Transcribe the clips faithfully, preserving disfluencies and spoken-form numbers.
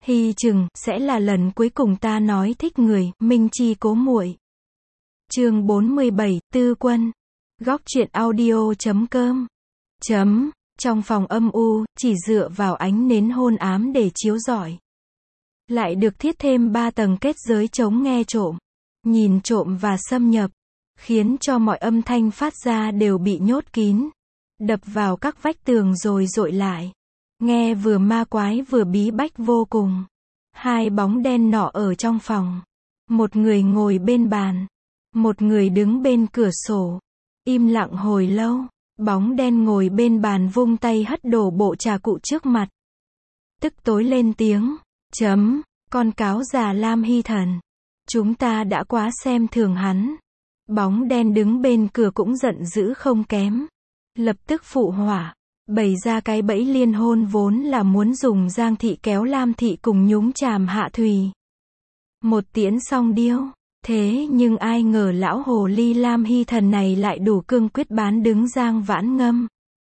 Hy chừng sẽ là lần cuối cùng ta nói thích người, Minh Chi cố muội. Chương bốn mươi bảy, Tư Quân. Góc truyện audio chấm com. Chấm. Trong phòng âm u, chỉ dựa vào ánh nến hôn ám để chiếu rọi. Lại được thiết thêm ba tầng kết giới chống nghe trộm, nhìn trộm và xâm nhập, khiến cho mọi âm thanh phát ra đều bị nhốt kín, đập vào các vách tường rồi dội lại. Nghe vừa ma quái vừa bí bách vô cùng. Hai bóng đen nọ ở trong phòng. Một người ngồi bên bàn. Một người đứng bên cửa sổ. Im lặng hồi lâu. Bóng đen ngồi bên bàn vung tay hất đổ bộ trà cụ trước mặt. Tức tối lên tiếng. Chấm. Con cáo già Lam Hy Thần. Chúng ta đã quá xem thường hắn. Bóng đen đứng bên cửa cũng giận dữ không kém. Lập tức phụ hỏa. Bày ra cái bẫy liên hôn vốn là muốn dùng Giang Thị kéo Lam Thị cùng nhúng chàm Hạ Thùy. Một tiễn song điêu. Thế nhưng ai ngờ lão hồ ly Lam Hy Thần này lại đủ cương quyết bán đứng Giang Vãn Ngâm.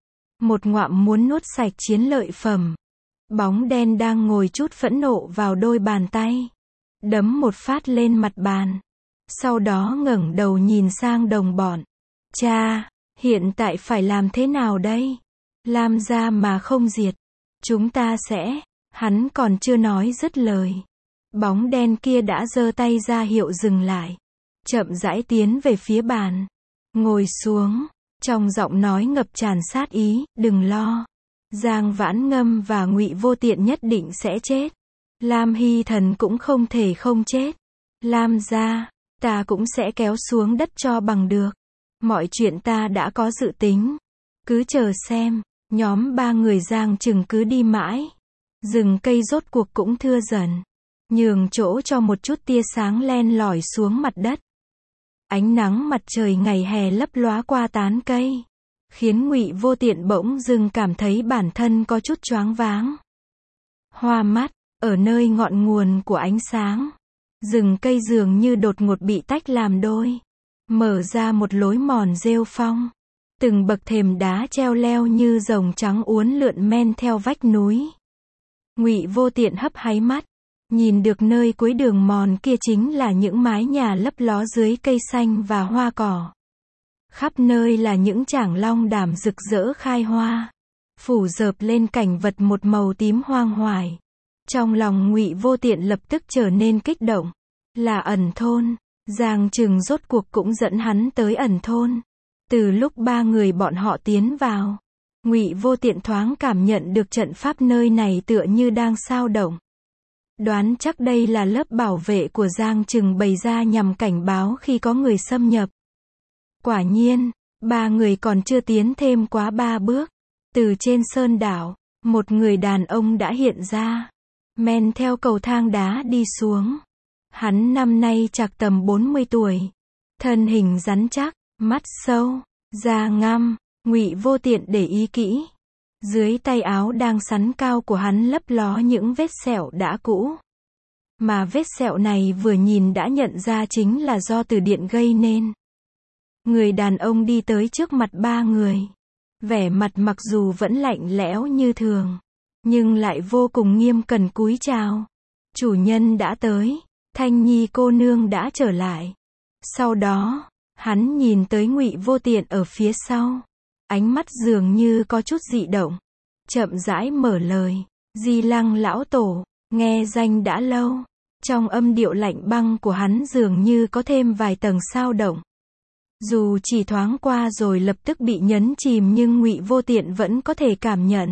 Một ngoạm muốn nuốt sạch chiến lợi phẩm. Bóng đen đang ngồi chút phẫn nộ vào đôi bàn tay. Đấm một phát lên mặt bàn. Sau đó ngẩng đầu nhìn sang đồng bọn. Cha, hiện tại phải làm thế nào đây? Lam gia mà không diệt, chúng ta sẽ, hắn còn chưa nói dứt lời. Bóng đen kia đã giơ tay ra hiệu dừng lại. Chậm rãi tiến về phía bàn. Ngồi xuống, trong giọng nói ngập tràn sát ý, đừng lo. Giang Vãn Ngâm và Ngụy Vô Tiện nhất định sẽ chết. Lam Hy Thần cũng không thể không chết. Lam gia, ta cũng sẽ kéo xuống đất cho bằng được. Mọi chuyện ta đã có dự tính. Cứ chờ xem. Nhóm ba người Giang Trừng cứ đi mãi. Rừng cây rốt cuộc cũng thưa dần. Nhường chỗ cho một chút tia sáng len lỏi xuống mặt đất. Ánh nắng mặt trời ngày hè lấp lóa qua tán cây. Khiến Ngụy Vô Tiện bỗng dưng cảm thấy bản thân có chút choáng váng. Hoa mắt, ở nơi ngọn nguồn của ánh sáng. Rừng cây dường như đột ngột bị tách làm đôi. Mở ra một lối mòn rêu phong. Từng bậc thềm đá treo leo như rồng trắng uốn lượn men theo vách núi. Ngụy Vô Tiện hấp háy mắt, nhìn được nơi cuối đường mòn kia chính là những mái nhà lấp ló dưới cây xanh và hoa cỏ. Khắp nơi là những chảng long đảm rực rỡ khai hoa, phủ rợp lên cảnh vật một màu tím hoang hoài. Trong lòng Ngụy Vô Tiện lập tức trở nên kích động. Là ẩn thôn, Giang Trừng rốt cuộc cũng dẫn hắn tới ẩn thôn. Từ lúc ba người bọn họ tiến vào, Ngụy Vô Tiện thoáng cảm nhận được trận pháp nơi này tựa như đang sao động. Đoán chắc đây là lớp bảo vệ của Giang Trừng bày ra nhằm cảnh báo khi có người xâm nhập. Quả nhiên, ba người còn chưa tiến thêm quá ba bước. Từ trên sơn đảo, một người đàn ông đã hiện ra. Men theo cầu thang đá đi xuống. Hắn năm nay chạc tầm bốn mươi tuổi. Thân hình rắn chắc. Mắt sâu, da ngăm, Ngụy Vô Tiện để ý kỹ. Dưới tay áo đang sắn cao của hắn lấp ló những vết sẹo đã cũ. Mà vết sẹo này vừa nhìn đã nhận ra chính là do từ điện gây nên. Người đàn ông đi tới trước mặt ba người. Vẻ mặt mặc dù vẫn lạnh lẽo như thường, nhưng lại vô cùng nghiêm cẩn cúi chào. Chủ nhân đã tới, Thanh Nhi cô nương đã trở lại. Sau đó, hắn nhìn tới Ngụy Vô Tiện ở phía sau. Ánh mắt dường như có chút dị động. Chậm rãi mở lời. Di Lăng lão tổ, nghe danh đã lâu. Trong âm điệu lạnh băng của hắn dường như có thêm vài tầng sao động. Dù chỉ thoáng qua rồi lập tức bị nhấn chìm nhưng Ngụy Vô Tiện vẫn có thể cảm nhận.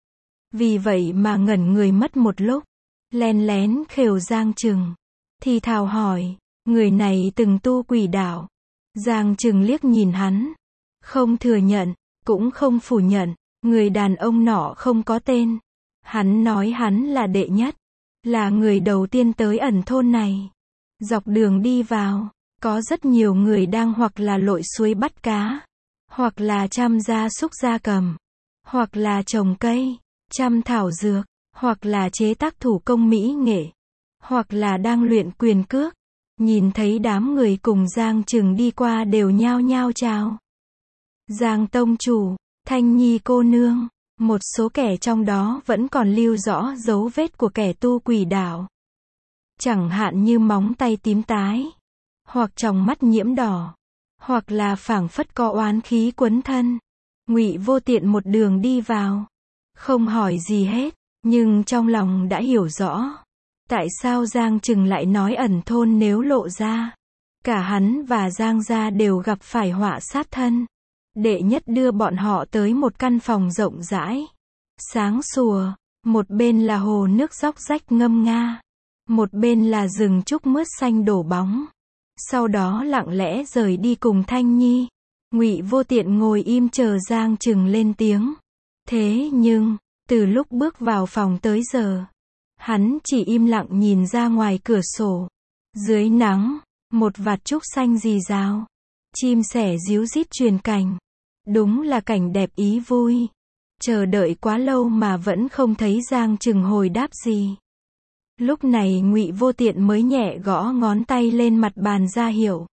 Vì vậy mà ngẩn người mất một lúc. Len lén khều Giang Trừng. Thì thào hỏi, người này từng tu quỷ đạo. Giang Trừng liếc nhìn hắn. Không thừa nhận, cũng không phủ nhận. Người đàn ông nọ không có tên. Hắn nói hắn là đệ nhất. Là người đầu tiên tới ẩn thôn này. Dọc đường đi vào, có rất nhiều người đang hoặc là lội suối bắt cá. Hoặc là chăm gia súc gia cầm. Hoặc là trồng cây, chăm thảo dược. Hoặc là chế tác thủ công mỹ nghệ. Hoặc là đang luyện quyền cước. Nhìn thấy đám người cùng Giang Trừng đi qua đều nhao nhao chào. Giang tông chủ, Thanh Nhi cô nương, Một số kẻ trong đó vẫn còn lưu rõ dấu vết của kẻ tu quỷ đạo. Chẳng hạn như móng tay tím tái, hoặc tròng mắt nhiễm đỏ, hoặc là phảng phất có oán khí quấn thân. Ngụy Vô Tiện một đường đi vào, không hỏi gì hết, nhưng trong lòng đã hiểu rõ. Tại sao Giang Trừng lại nói ẩn thôn nếu lộ ra, cả hắn và Giang gia đều gặp phải họa sát thân. Đệ nhất đưa bọn họ tới một căn phòng rộng rãi, sáng sủa, một bên là hồ nước róc rách ngâm nga, một bên là rừng trúc mướt xanh đổ bóng. Sau đó lặng lẽ rời đi cùng Thanh Nhi. Ngụy Vô Tiện ngồi im chờ Giang Trừng lên tiếng. Thế nhưng, từ lúc bước vào phòng tới giờ, hắn chỉ im lặng nhìn ra ngoài cửa sổ. Dưới nắng, một vạt trúc xanh rì rào, chim sẻ ríu rít truyền cảnh. Đúng là cảnh đẹp ý vui. Chờ đợi quá lâu mà vẫn không thấy Giang Trừng hồi đáp gì. Lúc này Ngụy Vô Tiện mới nhẹ gõ ngón tay lên mặt bàn ra hiệu.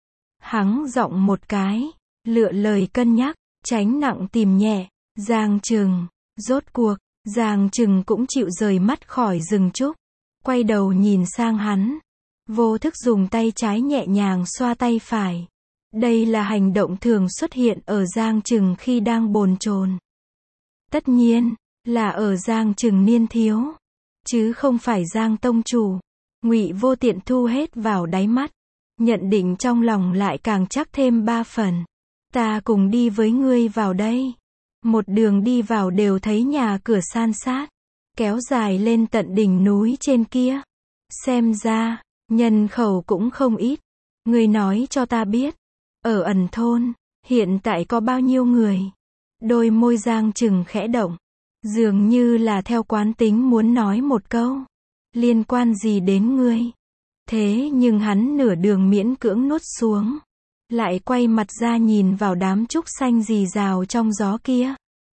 Hắng giọng một cái, lựa lời cân nhắc, tránh nặng tìm nhẹ. Giang Trừng, rốt cuộc, Giang Trừng cũng chịu rời mắt khỏi rừng trúc. Quay đầu nhìn sang hắn. Vô thức dùng tay trái nhẹ nhàng xoa tay phải. Đây là hành động thường xuất hiện ở Giang Trừng khi đang bồn chồn. Tất nhiên, là ở Giang Trừng niên thiếu, chứ không phải Giang tông chủ. Ngụy Vô Tiện thu hết vào đáy mắt, nhận định trong lòng lại càng chắc thêm ba phần. Ta cùng đi với ngươi vào đây. Một đường đi vào đều thấy nhà cửa san sát, kéo dài lên tận đỉnh núi trên kia. Xem ra, nhân khẩu cũng không ít. Ngươi nói cho ta biết, ở ẩn thôn, hiện tại có bao nhiêu người? Đôi môi Giang Trừng khẽ động, dường như là theo quán tính muốn nói một câu. Liên quan gì đến ngươi? Thế nhưng hắn nửa đường miễn cưỡng nuốt xuống, lại quay mặt ra nhìn vào đám trúc xanh rì rào trong gió kia.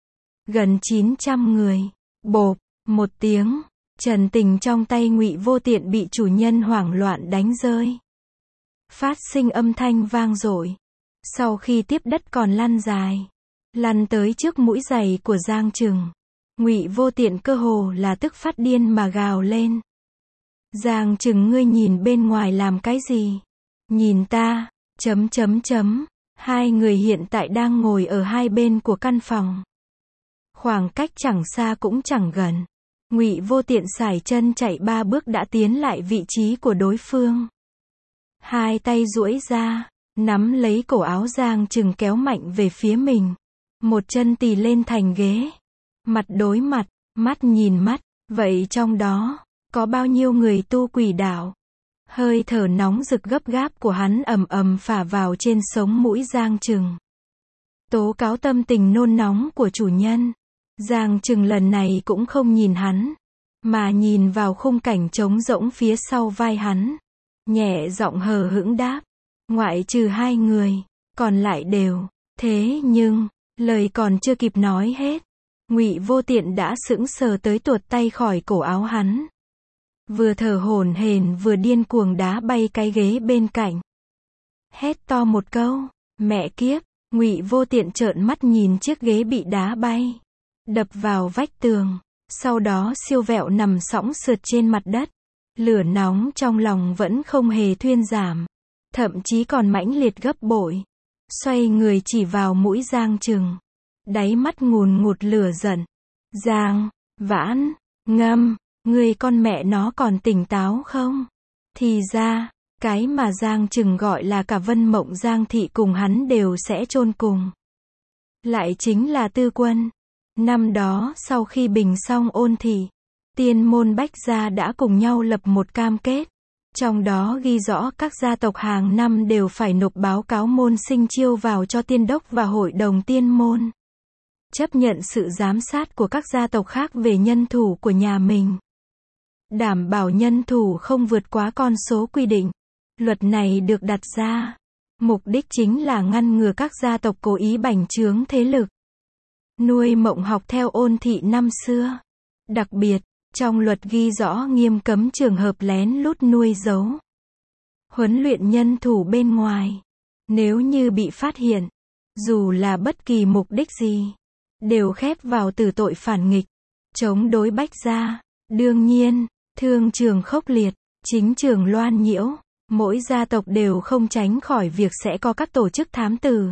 Gần chín trăm người. Bộp, một tiếng, trần tình trong tay Ngụy Vô Tiện bị chủ nhân hoảng loạn đánh rơi. Phát sinh âm thanh vang dội. Sau khi tiếp đất còn lăn dài, lăn tới trước mũi giày của Giang Trừng. Ngụy Vô Tiện cơ hồ là tức phát điên mà gào lên. Giang Trừng, ngươi nhìn bên ngoài làm cái gì? Nhìn ta, chấm chấm chấm. Hai người hiện tại đang ngồi ở hai bên của căn phòng. Khoảng cách chẳng xa cũng chẳng gần. Ngụy Vô Tiện sải chân chạy ba bước đã tiến lại vị trí của đối phương. Hai tay duỗi ra, nắm lấy cổ áo Giang Trừng kéo mạnh về phía mình. Một chân tì lên thành ghế. Mặt đối mặt, mắt nhìn mắt. Vậy trong đó, có bao nhiêu người tu quỷ đạo? Hơi thở nóng rực gấp gáp của hắn ầm ầm phả vào trên sống mũi Giang Trừng. Tố cáo tâm tình nôn nóng của chủ nhân. Giang Trừng lần này cũng không nhìn hắn, mà nhìn vào khung cảnh trống rỗng phía sau vai hắn. Nhẹ giọng hờ hững đáp. Ngoại trừ hai người, còn lại đều. Thế nhưng, lời còn chưa kịp nói hết, Ngụy Vô Tiện đã sững sờ tới tuột tay khỏi cổ áo hắn. Vừa thở hổn hển vừa điên cuồng đá bay cái ghế bên cạnh. Hét to một câu, mẹ kiếp. Ngụy Vô Tiện trợn mắt nhìn chiếc ghế bị đá bay, đập vào vách tường, sau đó siêu vẹo nằm sõng sượt trên mặt đất. Lửa nóng trong lòng vẫn không hề thuyên giảm, thậm chí còn mãnh liệt gấp bội. Xoay người chỉ vào mũi Giang Trừng, đáy mắt ngùn ngụt lửa giận. Giang, Vãn, Ngâm, ngươi con mẹ nó còn tỉnh táo không? Thì ra, cái mà Giang Trừng gọi là cả Vân Mộng Giang thị cùng hắn đều sẽ chôn cùng. Lại chính là Tư Quân. Năm đó sau khi bình xong ôn thị, Tiên môn Bách gia đã cùng nhau lập một cam kết. Trong đó ghi rõ các gia tộc hàng năm đều phải nộp báo cáo môn sinh chiêu vào cho tiên đốc và hội đồng tiên môn. Chấp nhận sự giám sát của các gia tộc khác về nhân thủ của nhà mình. Đảm bảo nhân thủ không vượt quá con số quy định. Luật này được đặt ra, mục đích chính là ngăn ngừa các gia tộc cố ý bành trướng thế lực. Nuôi mộng học theo ôn thị năm xưa. Đặc biệt, trong luật ghi rõ nghiêm cấm trường hợp lén lút nuôi giấu, huấn luyện nhân thủ bên ngoài. Nếu như bị phát hiện, dù là bất kỳ mục đích gì, đều khép vào tử tội phản nghịch, chống đối Bách gia. Đương nhiên, thương trường khốc liệt, chính trường loan nhiễu, mỗi gia tộc đều không tránh khỏi việc sẽ có các tổ chức thám tử,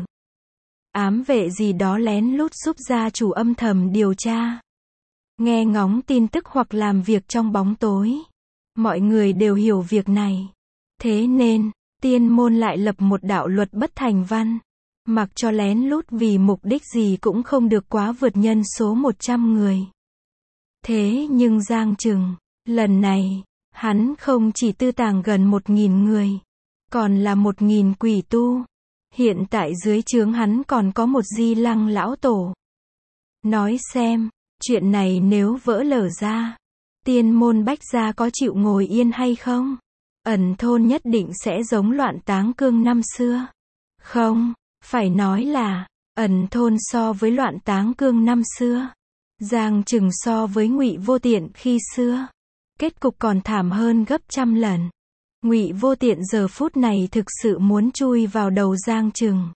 ám vệ gì đó lén lút giúp gia chủ âm thầm điều tra, nghe ngóng tin tức hoặc làm việc trong bóng tối. Mọi người đều hiểu việc này. Thế nên, tiên môn lại lập một đạo luật bất thành văn, mặc cho lén lút vì mục đích gì cũng không được quá vượt nhân số một trăm người. Thế nhưng Giang Trừng, lần này, hắn không chỉ tư tàng gần một nghìn người, còn là một nghìn quỷ tu. Hiện tại dưới trướng hắn còn có một Di Lăng lão tổ. Nói xem, chuyện này nếu vỡ lở ra, tiên môn Bách gia có chịu ngồi yên hay không? Ẩn thôn nhất định sẽ giống Loạn Táng Cương năm xưa. Không, phải nói là, ẩn thôn so với Loạn Táng Cương năm xưa, Giang Trừng so với Ngụy Vô Tiện khi xưa, kết cục còn thảm hơn gấp trăm lần. Ngụy Vô Tiện giờ phút này thực sự muốn chui vào đầu Giang Trừng,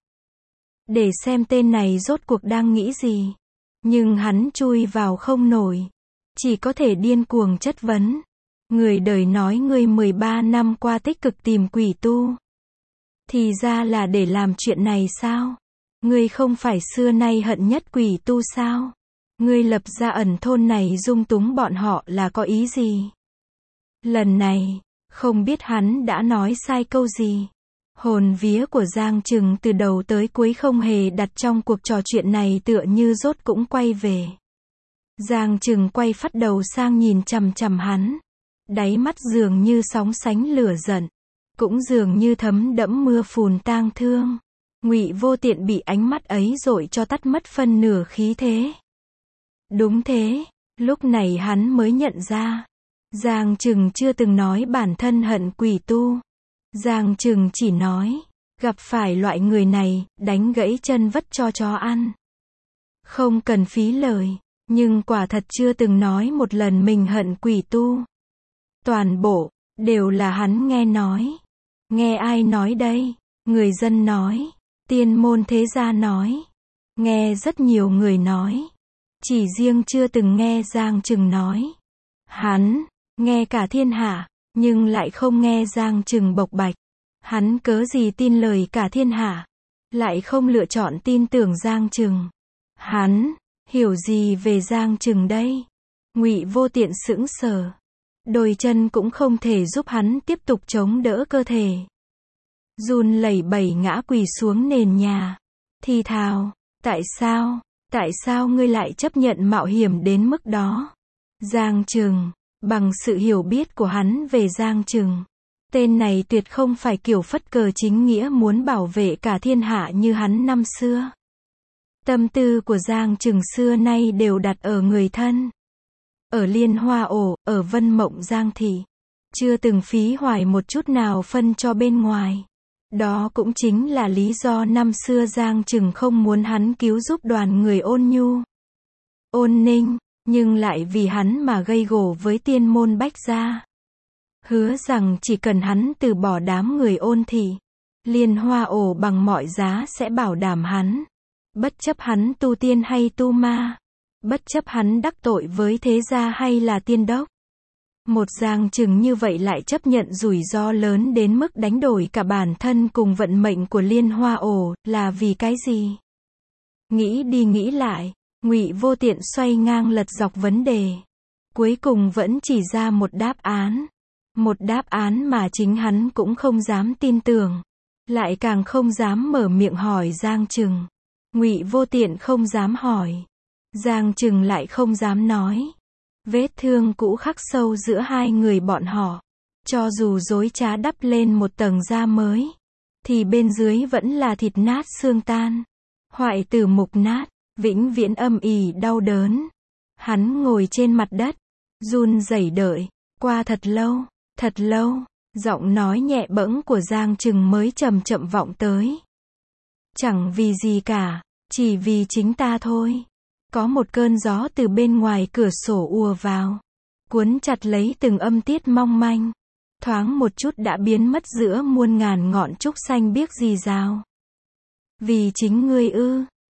để xem tên này rốt cuộc đang nghĩ gì. Nhưng hắn chui vào không nổi, chỉ có thể điên cuồng chất vấn. Người đời nói ngươi mười ba năm qua tích cực tìm quỷ tu, thì ra là để làm chuyện này sao? Ngươi không phải xưa nay hận nhất quỷ tu sao? Ngươi lập ra ẩn thôn này dung túng bọn họ là có ý gì? Lần này, không biết hắn đã nói sai câu gì. Hồn vía của Giang Trừng từ đầu tới cuối không hề đặt trong cuộc trò chuyện này, tựa như rốt cũng quay về. Giang Trừng quay phát đầu sang nhìn chằm chằm hắn, đáy mắt dường như sóng sánh lửa giận, cũng dường như thấm đẫm mưa phùn tang thương. Ngụy Vô Tiện bị ánh mắt ấy dội cho tắt mất phân nửa khí thế. Đúng thế, lúc này hắn mới nhận ra, Giang Trừng chưa từng nói bản thân hận quỷ tu. Giang Trừng chỉ nói, gặp phải loại người này, đánh gãy chân vất cho chó ăn. Không cần phí lời, nhưng quả thật chưa từng nói một lần mình hận quỷ tu. Toàn bộ, đều là hắn nghe nói. Nghe ai nói đây? Người dân nói, tiên môn thế gia nói, nghe rất nhiều người nói. Chỉ riêng chưa từng nghe Giang Trừng nói. Hắn, nghe cả thiên hạ, nhưng lại không nghe Giang Trừng bộc bạch. Hắn cớ gì tin lời cả thiên hạ, lại không lựa chọn tin tưởng Giang Trừng. Hắn, hiểu gì về Giang Trừng đây? Ngụy Vô Tiện sững sờ. Đôi chân cũng không thể giúp hắn tiếp tục chống đỡ cơ thể. Run lẩy bẩy ngã quỳ xuống nền nhà. Thì thào, tại sao, tại sao ngươi lại chấp nhận mạo hiểm đến mức đó? Giang Trừng, bằng sự hiểu biết của hắn về Giang Trừng, tên này tuyệt không phải kiểu phất cờ chính nghĩa muốn bảo vệ cả thiên hạ như hắn năm xưa. Tâm tư của Giang Trừng xưa nay đều đặt ở người thân. Ở Liên Hoa Ổ, ở Vân Mộng Giang Thị. Chưa từng phí hoài một chút nào phân cho bên ngoài. Đó cũng chính là lý do năm xưa Giang Trừng không muốn hắn cứu giúp đoàn người Ôn Nhu, Ôn Ninh, nhưng lại vì hắn mà gây gổ với tiên môn Bách gia. Hứa rằng chỉ cần hắn từ bỏ đám người Ôn Thị, Liên Hoa Ổ bằng mọi giá sẽ bảo đảm hắn. Bất chấp hắn tu tiên hay tu ma, bất chấp hắn đắc tội với thế gia hay là tiên đốc. Một Giang Trừng như vậy lại chấp nhận rủi ro lớn đến mức đánh đổi cả bản thân cùng vận mệnh của Liên Hoa Ổ, là vì cái gì? Nghĩ đi nghĩ lại, Ngụy Vô Tiện xoay ngang lật dọc vấn đề. Cuối cùng vẫn chỉ ra một đáp án. Một đáp án mà chính hắn cũng không dám tin tưởng. Lại càng không dám mở miệng hỏi Giang Trừng. Ngụy Vô Tiện không dám hỏi. Giang Trừng lại không dám nói. Vết thương cũ khắc sâu giữa hai người bọn họ, cho dù dối trá đắp lên một tầng da mới, thì bên dưới vẫn là thịt nát xương tan, hoại tử mục nát, vĩnh viễn âm ỉ đau đớn. Hắn ngồi trên mặt đất, run rẩy đợi, qua thật lâu, thật lâu, giọng nói nhẹ bẫng của Giang Trừng mới chậm chậm vọng tới. Chẳng vì gì cả, chỉ vì chính ta thôi. Có một cơn gió từ bên ngoài cửa sổ ùa vào, cuốn chặt lấy từng âm tiết mong manh, thoáng một chút đã biến mất giữa muôn ngàn ngọn trúc xanh biếc rì rào. Vì chính ngươi ư?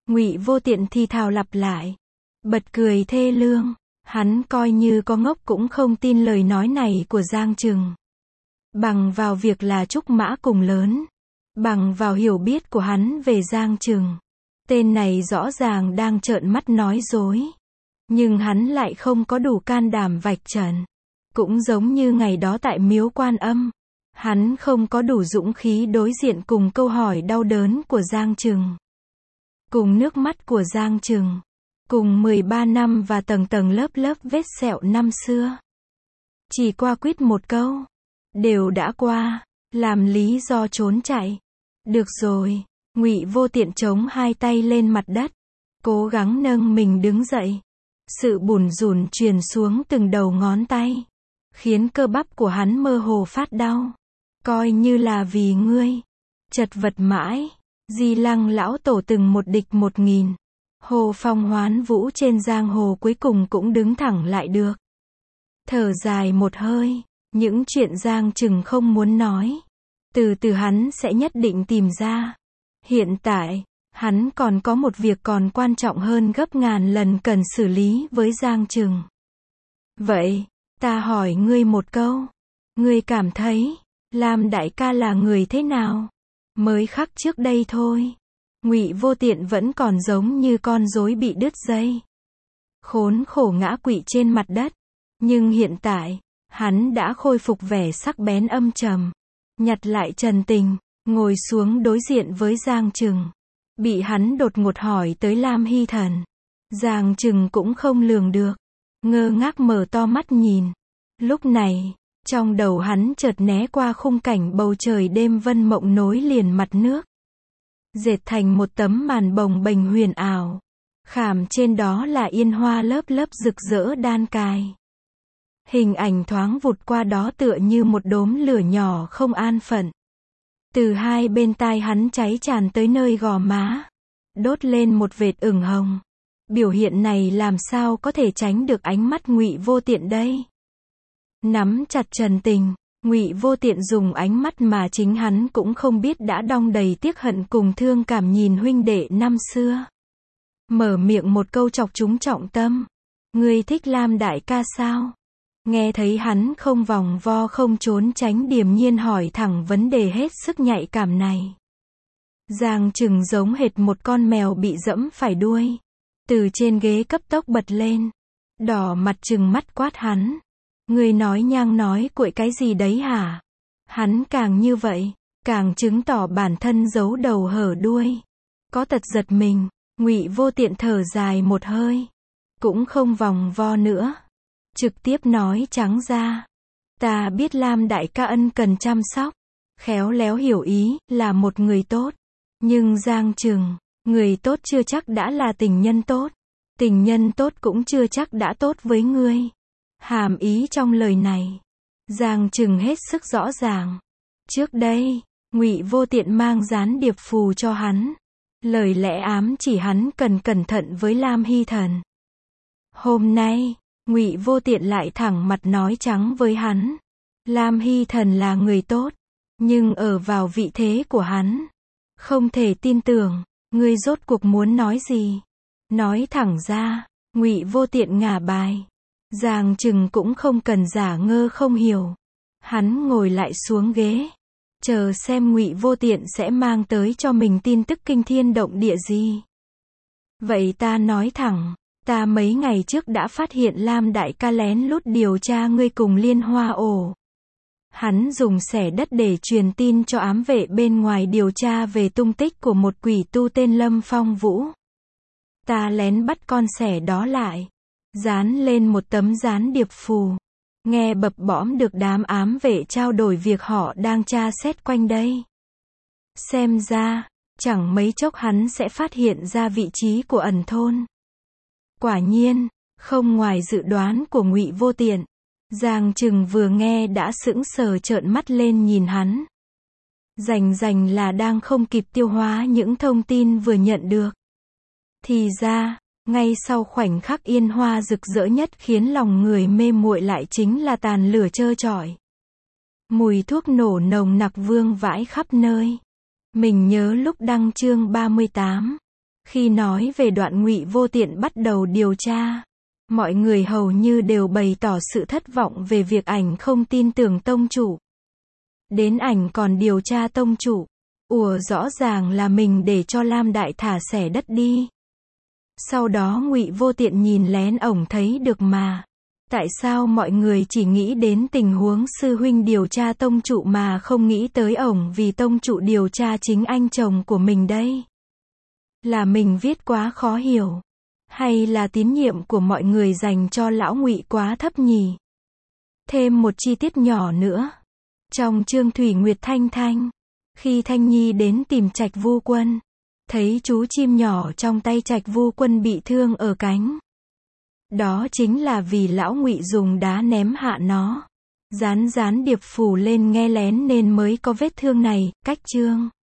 Ngụy Vô Tiện thì thào lặp lại. Bật cười thê lương. Hắn coi như có ngốc cũng không tin lời nói này của Giang Trừng. Bằng vào việc là trúc mã cùng lớn. Bằng vào hiểu biết của hắn về Giang Trừng. Tên này rõ ràng đang trợn mắt nói dối. Nhưng hắn lại không có đủ can đảm vạch trần. Cũng giống như ngày đó tại miếu Quan Âm. Hắn không có đủ dũng khí đối diện cùng câu hỏi đau đớn của Giang Trừng. Cùng nước mắt của Giang Trừng. Cùng mười ba năm và tầng tầng lớp lớp vết sẹo năm xưa. Chỉ qua quýt một câu. Đều đã qua. Làm lý do trốn chạy. Được rồi. Ngụy Vô Tiện chống hai tay lên mặt đất. Cố gắng nâng mình đứng dậy. Sự bủn rủn truyền xuống từng đầu ngón tay. Khiến cơ bắp của hắn mơ hồ phát đau. Coi như là vì ngươi. Chật vật mãi. Di Lăng lão tổ từng một địch một nghìn. Hồ Phong Hoán Vũ trên giang hồ cuối cùng cũng đứng thẳng lại được. Thở dài một hơi. Những chuyện Giang Trừng không muốn nói. Từ từ hắn sẽ nhất định tìm ra. Hiện tại, hắn còn có một việc còn quan trọng hơn gấp ngàn lần cần xử lý với Giang Trừng. Vậy, ta hỏi ngươi một câu. Ngươi cảm thấy, Lam đại ca là người thế nào? Mới khắc trước đây thôi. Ngụy Vô Tiện vẫn còn giống như con rối bị đứt dây. Khốn khổ ngã quỵ trên mặt đất. Nhưng hiện tại, hắn đã khôi phục vẻ sắc bén âm trầm. Nhặt lại trần tình, ngồi xuống đối diện với Giang Trừng. Bị hắn đột ngột hỏi tới Lam Hy Thần. Giang Trừng cũng không lường được. Ngơ ngác mở to mắt nhìn. Lúc này, trong đầu hắn chợt né qua khung cảnh bầu trời đêm vân mộng nối liền mặt nước. Dệt thành một tấm màn bồng bềnh huyền ảo. Khảm trên đó là yên hoa lớp lớp rực rỡ đan cài. Hình ảnh thoáng vụt qua đó tựa như một đốm lửa nhỏ không an phận. Từ hai bên tai hắn cháy tràn tới nơi gò má. Đốt lên một vệt ửng hồng. Biểu hiện này làm sao có thể tránh được ánh mắt Ngụy Vô Tiện đây? Nắm chặt trần tình, Ngụy Vô Tiện dùng ánh mắt mà chính hắn cũng không biết đã đong đầy tiếc hận cùng thương cảm nhìn huynh đệ năm xưa. Mở miệng một câu chọc chúng trọng tâm. Ngươi thích Lam đại ca sao? Nghe thấy hắn không vòng vo không trốn tránh điềm nhiên hỏi thẳng vấn đề hết sức nhạy cảm này. Giang Trừng giống hệt một con mèo bị dẫm phải đuôi. Từ trên ghế cấp tốc bật lên. Đỏ mặt trừng mắt quát hắn. Ngươi nói nhang nói cuội cái gì đấy hả? Hắn càng như vậy, càng chứng tỏ bản thân giấu đầu hở đuôi. Có tật giật mình, Ngụy Vô Tiện thở dài một hơi. Cũng không vòng vo nữa. Trực tiếp nói trắng ra. Ta biết Lam đại ca ân cần chăm sóc. Khéo léo hiểu ý, là một người tốt. Nhưng Giang Trừng, người tốt chưa chắc đã là tình nhân tốt. Tình nhân tốt cũng chưa chắc đã tốt với ngươi. Hàm ý trong lời này, Giang Trừng hết sức rõ ràng. Trước đây, Ngụy Vô Tiện mang gián điệp phù cho hắn. Lời lẽ ám chỉ hắn cần cẩn thận với Lam Hy Thần. Hôm nay, Ngụy Vô Tiện lại thẳng mặt nói trắng với hắn. Lam Hy Thần là người tốt, nhưng ở vào vị thế của hắn. Không thể tin tưởng, ngươi rốt cuộc muốn nói gì? Nói thẳng ra, Ngụy Vô Tiện ngả bài. Giang Trừng cũng không cần giả ngơ không hiểu. Hắn ngồi lại xuống ghế. Chờ xem Ngụy Vô Tiện sẽ mang tới cho mình tin tức kinh thiên động địa gì. Vậy ta nói thẳng. Ta mấy ngày trước đã phát hiện Lam đại ca lén lút điều tra ngươi cùng Liên Hoa ổ. Hắn dùng xẻ đất để truyền tin cho ám vệ bên ngoài điều tra về tung tích của một quỷ tu tên Lâm Phong Vũ. Ta lén bắt con xẻ đó lại. Dán lên một tấm gián điệp phù. Nghe bập bõm được đám ám vệ trao đổi việc họ đang tra xét quanh đây. Xem ra, chẳng mấy chốc hắn sẽ phát hiện ra vị trí của ẩn thôn. Quả nhiên, không ngoài dự đoán của Ngụy Vô Tiện. Giang Trừng vừa nghe đã sững sờ trợn mắt lên nhìn hắn. Rành rành là đang không kịp tiêu hóa những thông tin vừa nhận được. Thì ra, ngay sau khoảnh khắc yên hoa rực rỡ nhất khiến lòng người mê muội lại chính là tàn lửa trơ trọi. Mùi thuốc nổ nồng nặc vương vãi khắp nơi. Mình nhớ lúc đăng chương ba mươi tám. Khi nói về đoạn Ngụy Vô Tiện bắt đầu điều tra, mọi người hầu như đều bày tỏ sự thất vọng về việc ảnh không tin tưởng tông chủ. Đến ảnh còn điều tra tông chủ. Ủa rõ ràng là mình để cho Lam Đại thả xẻ đất đi. Sau đó Ngụy Vô Tiện nhìn lén ổng thấy được mà. Tại sao mọi người chỉ nghĩ đến tình huống sư huynh điều tra tông trụ mà không nghĩ tới ổng vì tông trụ điều tra chính anh chồng của mình đây? Là mình viết quá khó hiểu? Hay là tín nhiệm của mọi người dành cho lão Ngụy quá thấp nhỉ? Thêm một chi tiết nhỏ nữa. Trong chương Thủy Nguyệt Thanh Thanh, khi Thanh Nhi đến tìm Trạch Vu Quân, thấy chú chim nhỏ trong tay Trạch Vu Quân bị thương ở cánh. Đó chính là vì lão Ngụy dùng đá ném hạ nó. Gián gián điệp phủ lên nghe lén nên mới có vết thương này. Cách chương